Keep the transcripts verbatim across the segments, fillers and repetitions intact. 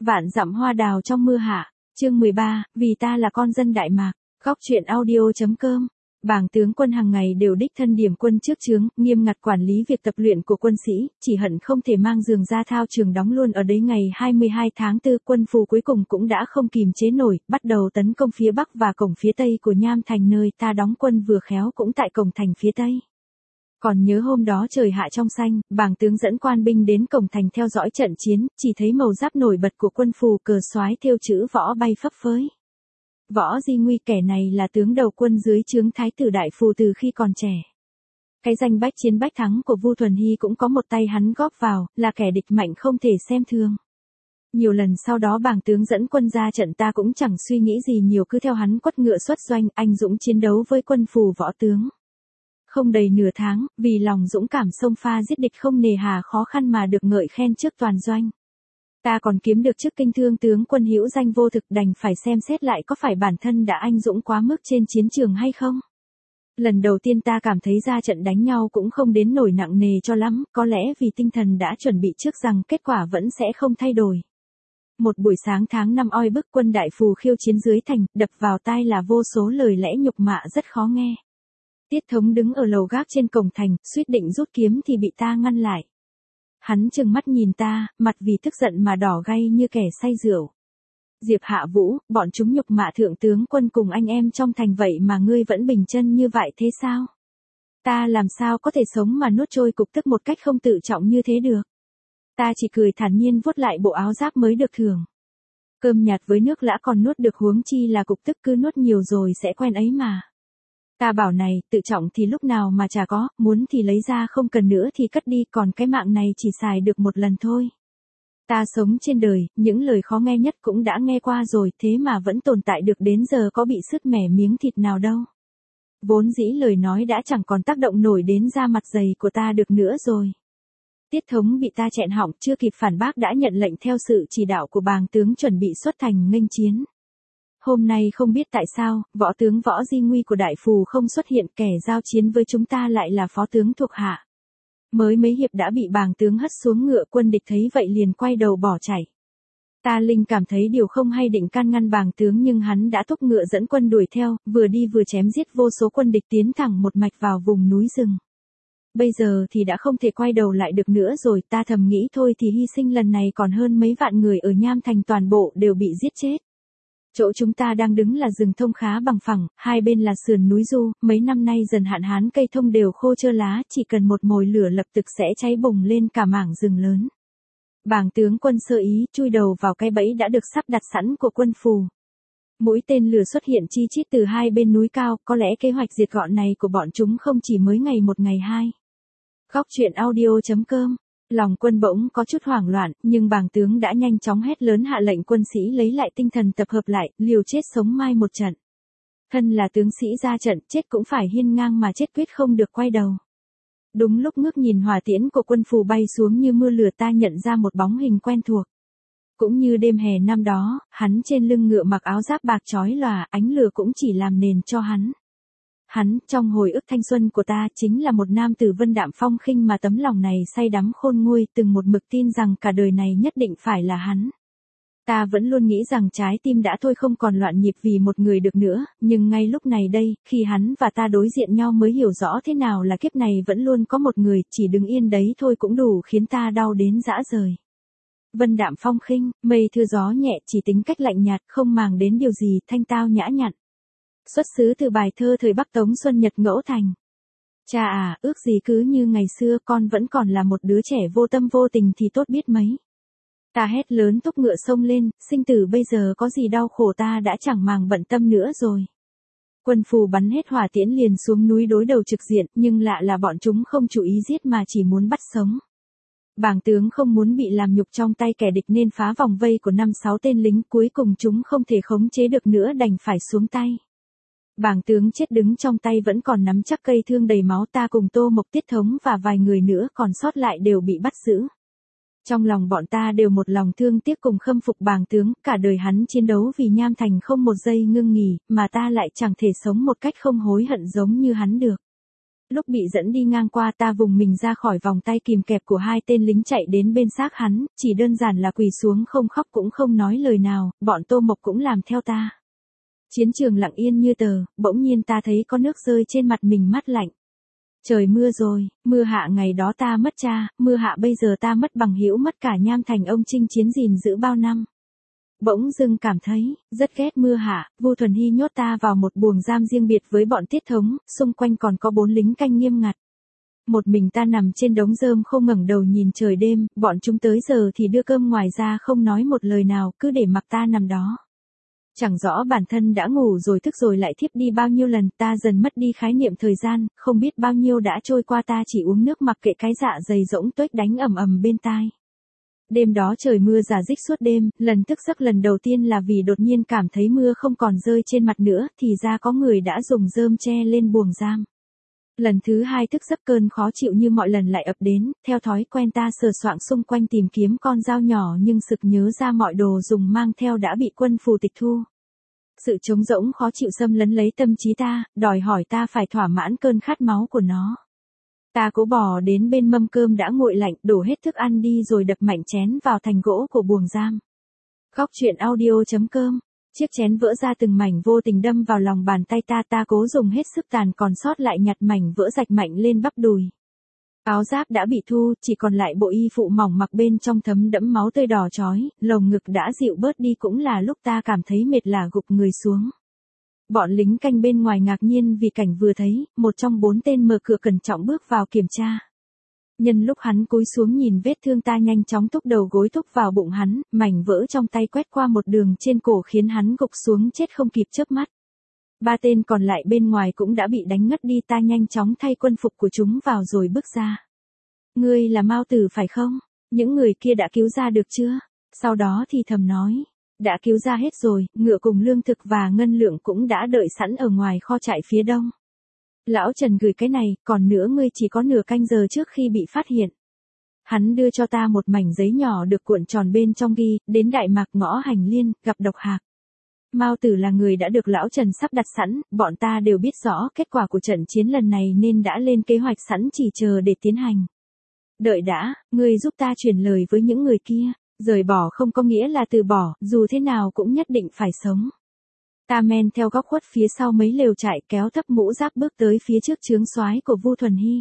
Vạn dặm hoa đào trong mưa hạ, chương mười ba, vì ta là con dân Đại Mạc, góc truyện audio.com. Bàng tướng quân hàng ngày đều đích thân điểm quân trước trướng, nghiêm ngặt quản lý việc tập luyện của quân sĩ, chỉ hận không thể mang giường ra thao trường đóng luôn ở đấy. Ngày hai mươi hai tháng tư, quân Phù cuối cùng cũng đã không kìm chế nổi, bắt đầu tấn công phía bắc và cổng phía tây của Nham Thành, nơi ta đóng quân vừa khéo cũng tại cổng thành phía tây. Còn nhớ hôm đó trời hạ trong xanh, Bàng tướng dẫn quan binh đến cổng thành theo dõi trận chiến, chỉ thấy màu giáp nổi bật của quân Phù, cờ soái thêu chữ võ bay phấp phới. Võ Di Nguy, kẻ này là tướng đầu quân dưới trướng Thái tử Đại Phù từ khi còn trẻ. Cái danh bách chiến bách thắng của Vu Thuần Hy cũng có một tay hắn góp vào, là kẻ địch mạnh không thể xem thường. Nhiều lần sau đó Bàng tướng dẫn quân ra trận ta cũng chẳng suy nghĩ gì nhiều, cứ theo hắn quất ngựa xuất doanh, anh dũng chiến đấu với quân Phù võ tướng. Không đầy nửa tháng, vì lòng dũng cảm xông pha giết địch không nề hà khó khăn mà được ngợi khen trước toàn doanh. Ta còn kiếm được chức kinh thương tướng quân hữu danh vô thực, đành phải xem xét lại có phải bản thân đã anh dũng quá mức trên chiến trường hay không. Lần đầu tiên ta cảm thấy ra trận đánh nhau cũng không đến nổi nặng nề cho lắm, có lẽ vì tinh thần đã chuẩn bị trước rằng kết quả vẫn sẽ không thay đổi. Một buổi sáng tháng năm oi bức, quân Đại Phù khiêu chiến dưới thành, đập vào tai là vô số lời lẽ nhục mạ rất khó nghe. Tiết Thống đứng ở lầu gác trên cổng thành, suýt định rút kiếm thì bị ta ngăn lại. Hắn trừng mắt nhìn ta, mặt vì tức giận mà đỏ gay như kẻ say rượu. Diệp Hạ Vũ, bọn chúng nhục mạ thượng tướng quân cùng anh em trong thành, vậy mà ngươi vẫn bình chân như vậy thế sao? Ta làm sao có thể sống mà nuốt trôi cục tức một cách không tự trọng như thế được? Ta chỉ cười thản nhiên vuốt lại bộ áo giáp mới được thưởng. Cơm nhạt với nước lã còn nuốt được, huống chi là cục tức, cứ nuốt nhiều rồi sẽ quen ấy mà. Ta bảo này, tự trọng thì lúc nào mà chả có, muốn thì lấy ra, không cần nữa thì cất đi, còn cái mạng này chỉ xài được một lần thôi. Ta sống trên đời, những lời khó nghe nhất cũng đã nghe qua rồi, thế mà vẫn tồn tại được đến giờ, có bị sứt mẻ miếng thịt nào đâu. Vốn dĩ lời nói đã chẳng còn tác động nổi đến da mặt dày của ta được nữa rồi. Tiết Thống bị ta chẹn họng, chưa kịp phản bác đã nhận lệnh theo sự chỉ đạo của Bàng tướng chuẩn bị xuất thành nghênh chiến. Hôm nay không biết tại sao, võ tướng Võ Di Nguy của Đại Phù không xuất hiện, kẻ giao chiến với chúng ta lại là phó tướng thuộc hạ. Mới mấy hiệp đã bị Bàng tướng hất xuống ngựa, quân địch thấy vậy liền quay đầu bỏ chạy. Ta linh cảm thấy điều không hay, định can ngăn Bàng tướng nhưng hắn đã thúc ngựa dẫn quân đuổi theo, vừa đi vừa chém giết vô số quân địch, tiến thẳng một mạch vào vùng núi rừng. Bây giờ thì đã không thể quay đầu lại được nữa rồi, ta thầm nghĩ thôi thì hy sinh lần này còn hơn mấy vạn người ở Nham Thành toàn bộ đều bị giết chết. Chỗ chúng ta đang đứng là rừng thông khá bằng phẳng, hai bên là sườn núi du, mấy năm nay dần hạn hán cây thông đều khô trơ lá, chỉ cần một mồi lửa lập tức sẽ cháy bùng lên cả mảng rừng lớn. Bàng tướng quân sơ ý, chui đầu vào cái bẫy đã được sắp đặt sẵn của quân Phù. Mũi tên lửa xuất hiện chi chít từ hai bên núi cao, có lẽ kế hoạch diệt gọn này của bọn chúng không chỉ mới ngày một ngày hai. Góc truyện audio.com. Lòng quân bỗng có chút hoảng loạn, nhưng Bàng tướng đã nhanh chóng hét lớn hạ lệnh quân sĩ lấy lại tinh thần, tập hợp lại, liều chết sống mai một trận. Thân là tướng sĩ ra trận, chết cũng phải hiên ngang mà chết, quyết không được quay đầu. Đúng lúc ngước nhìn hỏa tiễn của quân Phù bay xuống như mưa lửa, ta nhận ra một bóng hình quen thuộc. Cũng như đêm hè năm đó, hắn trên lưng ngựa mặc áo giáp bạc chói lòa, ánh lửa cũng chỉ làm nền cho hắn. Hắn, trong hồi ức thanh xuân của ta, chính là một nam tử vân đạm phong khinh mà tấm lòng này say đắm khôn nguôi, từng một mực tin rằng cả đời này nhất định phải là hắn. Ta vẫn luôn nghĩ rằng trái tim đã thôi không còn loạn nhịp vì một người được nữa, nhưng ngay lúc này đây, khi hắn và ta đối diện nhau mới hiểu rõ thế nào là kiếp này vẫn luôn có một người, chỉ đứng yên đấy thôi cũng đủ khiến ta đau đến rã rời. Vân đạm phong khinh, mây thưa gió nhẹ, chỉ tính cách lạnh nhạt, không màng đến điều gì, thanh tao nhã nhặn. Xuất xứ từ bài thơ thời Bắc Tống Xuân Nhật Ngẫu Thành. Cha à, ước gì cứ như ngày xưa con vẫn còn là một đứa trẻ vô tâm vô tình thì tốt biết mấy. Ta hét lớn thúc ngựa xông lên, sinh tử bây giờ có gì đau khổ ta đã chẳng màng bận tâm nữa rồi. Quân Phù bắn hết hỏa tiễn liền xuống núi đối đầu trực diện, nhưng lạ là bọn chúng không chú ý giết mà chỉ muốn bắt sống. Bàng tướng không muốn bị làm nhục trong tay kẻ địch nên phá vòng vây của năm sáu tên lính, cuối cùng chúng không thể khống chế được nữa đành phải xuống tay. Bàng tướng chết đứng trong tay vẫn còn nắm chắc cây thương đầy máu, ta cùng Tô Mộc, Tiết Thống và vài người nữa còn sót lại đều bị bắt giữ. Trong lòng bọn ta đều một lòng thương tiếc cùng khâm phục Bàng tướng, cả đời hắn chiến đấu vì Nham Thành không một giây ngưng nghỉ, mà ta lại chẳng thể sống một cách không hối hận giống như hắn được. Lúc bị dẫn đi ngang qua ta vùng mình ra khỏi vòng tay kìm kẹp của hai tên lính chạy đến bên xác hắn, chỉ đơn giản là quỳ xuống không khóc cũng không nói lời nào, bọn Tô Mộc cũng làm theo ta. Chiến trường lặng yên như tờ, bỗng nhiên ta thấy có nước rơi trên mặt mình mát lạnh. Trời mưa rồi, mưa hạ ngày đó ta mất cha, mưa hạ bây giờ ta mất bằng hữu mất cả Nham Thành ông chinh chiến gìn giữ bao năm. Bỗng dưng cảm thấy, rất ghét mưa hạ, Vu Thuần Hy nhốt ta vào một buồng giam riêng biệt với bọn Tiết Thống, xung quanh còn có bốn lính canh nghiêm ngặt. Một mình ta nằm trên đống rơm không ngẩng đầu nhìn trời đêm, bọn chúng tới giờ thì đưa cơm ngoài ra không nói một lời nào, cứ để mặc ta nằm đó. Chẳng rõ bản thân đã ngủ rồi thức rồi lại thiếp đi bao nhiêu lần, ta dần mất đi khái niệm thời gian, không biết bao nhiêu đã trôi qua ta chỉ uống nước mặc kệ cái dạ dày rỗng tuếch đánh ầm ầm bên tai. Đêm đó trời mưa rả rích suốt đêm, lần thức giấc lần đầu tiên là vì đột nhiên cảm thấy mưa không còn rơi trên mặt nữa, thì ra có người đã dùng rơm che lên buồng giam. Lần thứ hai thức giấc cơn khó chịu như mọi lần lại ập đến, theo thói quen ta sờ soạng xung quanh tìm kiếm con dao nhỏ nhưng sực nhớ ra mọi đồ dùng mang theo đã bị quân phù tịch thu. Sự trống rỗng khó chịu xâm lấn lấy tâm trí ta, đòi hỏi ta phải thỏa mãn cơn khát máu của nó. Ta cố bò đến bên mâm cơm đã nguội lạnh, đổ hết thức ăn đi rồi đập mạnh chén vào thành gỗ của buồng giam. Góc truyện audio chấm com. Chiếc chén vỡ ra từng mảnh vô tình đâm vào lòng bàn tay ta, ta cố dùng hết sức tàn còn sót lại nhặt mảnh vỡ rạch mạnh lên bắp đùi. Áo giáp đã bị thu, chỉ còn lại bộ y phụ mỏng mặc bên trong thấm đẫm máu tươi đỏ chói, lồng ngực đã dịu bớt đi cũng là lúc ta cảm thấy mệt lả gục người xuống. Bọn lính canh bên ngoài ngạc nhiên vì cảnh vừa thấy, một trong bốn tên mở cửa cẩn trọng bước vào kiểm tra. Nhân lúc hắn cúi xuống nhìn vết thương ta nhanh chóng thúc đầu gối thúc vào bụng hắn, mảnh vỡ trong tay quét qua một đường trên cổ khiến hắn gục xuống chết không kịp chớp mắt. Ba tên còn lại bên ngoài cũng đã bị đánh ngất đi, ta nhanh chóng thay quân phục của chúng vào rồi bước ra. Ngươi là Mao Tử phải không? Những người kia đã cứu ra được chưa? Sau đó thì thầm nói. Đã cứu ra hết rồi, ngựa cùng lương thực và ngân lượng cũng đã đợi sẵn ở ngoài kho trại phía đông. Lão Trần gửi cái này, còn nữa ngươi chỉ có nửa canh giờ trước khi bị phát hiện. Hắn đưa cho ta một mảnh giấy nhỏ được cuộn tròn bên trong ghi, đến Đại Mạc ngõ Hành Liên, gặp độc hạc. Mao Tử là người đã được Lão Trần sắp đặt sẵn, bọn ta đều biết rõ kết quả của trận chiến lần này nên đã lên kế hoạch sẵn chỉ chờ để tiến hành. Đợi đã, ngươi giúp ta truyền lời với những người kia, rời bỏ không có nghĩa là từ bỏ, dù thế nào cũng nhất định phải sống. Ta men theo góc khuất phía sau mấy lều trại kéo thấp mũ giáp bước tới phía trước trướng soái của Vu Thuần Hy.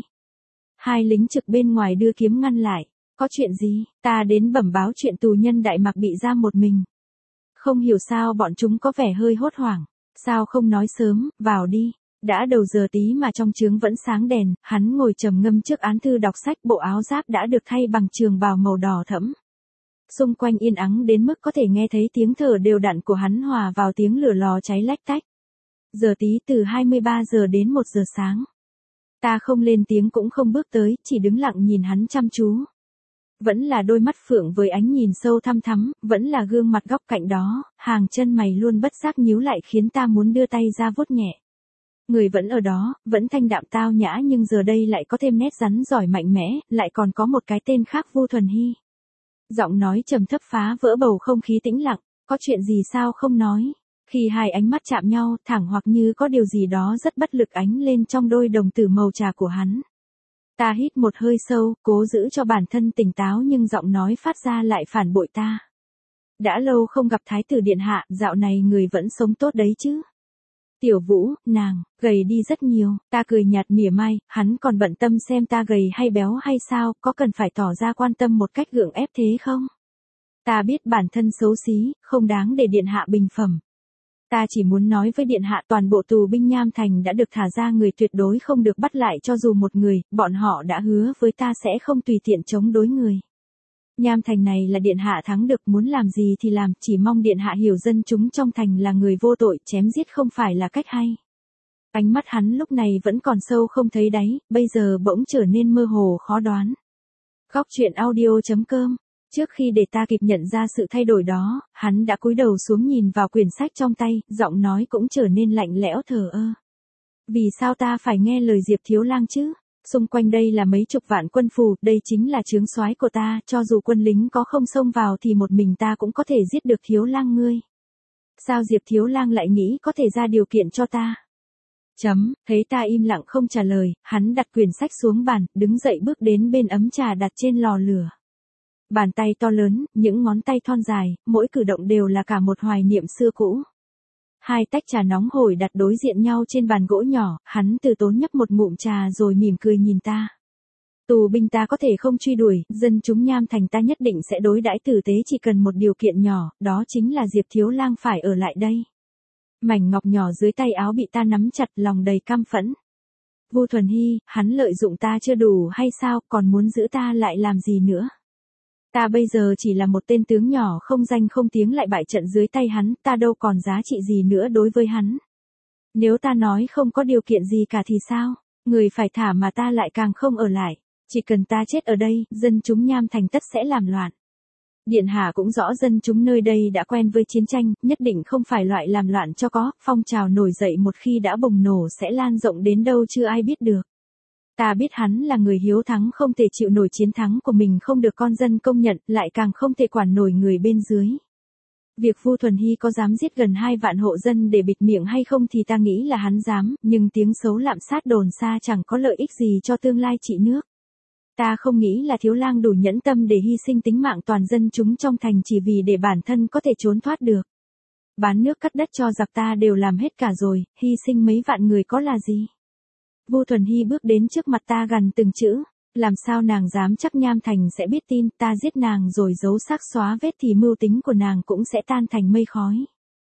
Hai lính trực bên ngoài đưa kiếm ngăn lại. Có chuyện gì? Ta đến bẩm báo chuyện tù nhân Đại Mạc bị giam một mình. Không hiểu sao bọn chúng có vẻ hơi hốt hoảng. Sao không nói sớm, vào đi. Đã đầu giờ tí mà trong trướng vẫn sáng đèn, hắn ngồi trầm ngâm trước án thư đọc sách, bộ áo giáp đã được thay bằng trường bào màu đỏ thẫm. Xung quanh yên ắng đến mức có thể nghe thấy tiếng thở đều đặn của hắn hòa vào tiếng lửa lò cháy lách tách. Giờ tí từ hai mươi ba giờ đến một giờ sáng. Ta không lên tiếng cũng không bước tới, chỉ đứng lặng nhìn hắn chăm chú. Vẫn là đôi mắt phượng với ánh nhìn sâu thăm thắm, vẫn là gương mặt góc cạnh đó, hàng chân mày luôn bất giác nhíu lại khiến ta muốn đưa tay ra vuốt nhẹ. Người vẫn ở đó, vẫn thanh đạm tao nhã nhưng giờ đây lại có thêm nét rắn giỏi mạnh mẽ, lại còn có một cái tên khác Vu Thuần Hy. Giọng nói trầm thấp phá vỡ bầu không khí tĩnh lặng, có chuyện gì sao không nói. Khi hai ánh mắt chạm nhau, thẳng hoặc như có điều gì đó rất bất lực ánh lên trong đôi đồng tử màu trà của hắn. Ta hít một hơi sâu, cố giữ cho bản thân tỉnh táo nhưng giọng nói phát ra lại phản bội ta. Đã lâu không gặp Thái tử điện hạ, dạo này người vẫn sống tốt đấy chứ. Tiểu Vũ, nàng, gầy đi rất nhiều, ta cười nhạt mỉa mai, hắn còn bận tâm xem ta gầy hay béo hay sao, có cần phải tỏ ra quan tâm một cách gượng ép thế không? Ta biết bản thân xấu xí, không đáng để điện hạ bình phẩm. Ta chỉ muốn nói với điện hạ toàn bộ tù binh Nham Thành đã được thả ra, người tuyệt đối không được bắt lại cho dù một người, bọn họ đã hứa với ta sẽ không tùy tiện chống đối người. Nham Thành này là điện hạ thắng được, muốn làm gì thì làm, chỉ mong điện hạ hiểu dân chúng trong thành là người vô tội, chém giết không phải là cách hay. Ánh mắt hắn lúc này vẫn còn sâu không thấy đáy, bây giờ bỗng trở nên mơ hồ khó đoán. Góc truyện audio chấm com. Trước khi để ta kịp nhận ra sự thay đổi đó, hắn đã cúi đầu xuống nhìn vào quyển sách trong tay, giọng nói cũng trở nên lạnh lẽo thờ ơ. Vì sao ta phải nghe lời Diệp Thiếu Lang chứ? Xung quanh đây là mấy chục vạn quân phù, đây chính là trướng soái của ta, cho dù quân lính có không xông vào thì một mình ta cũng có thể giết được Thiếu Lang ngươi. Sao Diệp Thiếu Lang lại nghĩ có thể ra điều kiện cho ta? Chấm, thấy ta im lặng không trả lời, hắn đặt quyển sách xuống bàn, đứng dậy bước đến bên ấm trà đặt trên lò lửa. Bàn tay to lớn, những ngón tay thon dài, mỗi cử động đều là cả một hoài niệm xưa cũ. Hai tách trà nóng hổi đặt đối diện nhau trên bàn gỗ nhỏ, hắn từ tốn nhấp một ngụm trà rồi mỉm cười nhìn ta. Tù binh ta có thể không truy đuổi, dân chúng Nham Thành ta nhất định sẽ đối đãi tử tế, chỉ cần một điều kiện nhỏ, đó chính là Diệp Thiếu Lang phải ở lại đây. Mảnh ngọc nhỏ dưới tay áo bị ta nắm chặt, lòng đầy căm phẫn. Vu Thuần Hy, hắn lợi dụng ta chưa đủ hay sao, còn muốn giữ ta lại làm gì nữa? Ta bây giờ chỉ là một tên tướng nhỏ không danh không tiếng lại bại trận dưới tay hắn, ta đâu còn giá trị gì nữa đối với hắn. Nếu ta nói không có điều kiện gì cả thì sao? Người phải thả mà ta lại càng không ở lại. Chỉ cần ta chết ở đây, dân chúng Nham Thành tất sẽ làm loạn. Điện hạ cũng rõ dân chúng nơi đây đã quen với chiến tranh, nhất định không phải loại làm loạn cho có, phong trào nổi dậy một khi đã bùng nổ sẽ lan rộng đến đâu chưa ai biết được. Ta biết hắn là người hiếu thắng không thể chịu nổi chiến thắng của mình không được con dân công nhận, lại càng không thể quản nổi người bên dưới. Việc Vu Thuần Hy có dám giết gần hai vạn hộ dân để bịt miệng hay không thì ta nghĩ là hắn dám, nhưng tiếng xấu lạm sát đồn xa chẳng có lợi ích gì cho tương lai trị nước. Ta không nghĩ là Thiếu Lang đủ nhẫn tâm để hy sinh tính mạng toàn dân chúng trong thành chỉ vì để bản thân có thể trốn thoát được. Bán nước cắt đất cho giặc ta đều làm hết cả rồi, hy sinh mấy vạn người có là gì? Vu Thuần Hy bước đến trước mặt ta gằn từng chữ, làm sao nàng dám chắc Nham Thành sẽ biết tin, ta giết nàng rồi giấu xác xóa vết thì mưu tính của nàng cũng sẽ tan thành mây khói.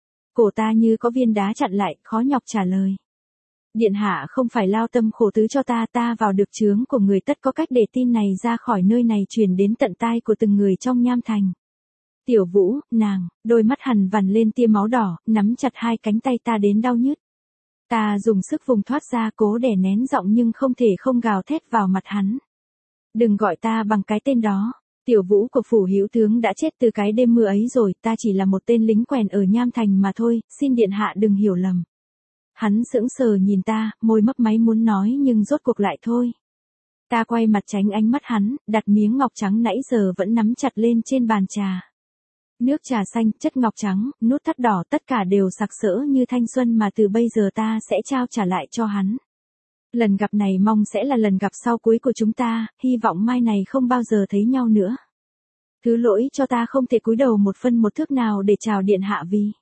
Cổ ta như có viên đá chặn lại, khó nhọc trả lời. Điện hạ không phải lao tâm khổ tứ cho ta, ta vào được chướng của người tất có cách để tin này ra khỏi nơi này truyền đến tận tai của từng người trong Nham Thành. Tiểu Vũ, nàng, đôi mắt hằn vằn lên tia máu đỏ, nắm chặt hai cánh tay ta đến đau nhức. Ta dùng sức vùng thoát ra cố đè nén giọng nhưng không thể không gào thét vào mặt hắn. Đừng gọi ta bằng cái tên đó. Tiểu Vũ của phủ hữu tướng đã chết từ cái đêm mưa ấy rồi, ta chỉ là một tên lính quèn ở Nham Thành mà thôi, xin điện hạ đừng hiểu lầm. Hắn sững sờ nhìn ta, môi mấp máy muốn nói nhưng rốt cuộc lại thôi. Ta quay mặt tránh ánh mắt hắn, đặt miếng ngọc trắng nãy giờ vẫn nắm chặt lên trên bàn trà. Nước trà xanh, chất ngọc trắng, nút thắt đỏ tất cả đều sặc sỡ như thanh xuân mà từ bây giờ ta sẽ trao trả lại cho hắn. Lần gặp này mong sẽ là lần gặp sau cuối của chúng ta, hy vọng mai này không bao giờ thấy nhau nữa. Thứ lỗi cho ta không thể cúi đầu một phân một thước nào để chào điện hạ vì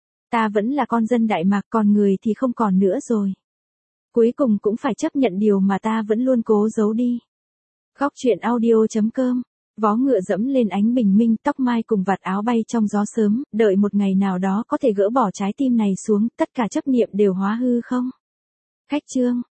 ta vẫn là con dân Đại Mạc, còn người thì không còn nữa rồi. Cuối cùng cũng phải chấp nhận điều mà ta vẫn luôn cố giấu đi. Góc truyện audio chấm com. Vó ngựa dẫm lên ánh bình minh, tóc mai cùng vạt áo bay trong gió sớm, đợi một ngày nào đó có thể gỡ bỏ trái tim này xuống, tất cả chấp niệm đều hóa hư không. Khách chương.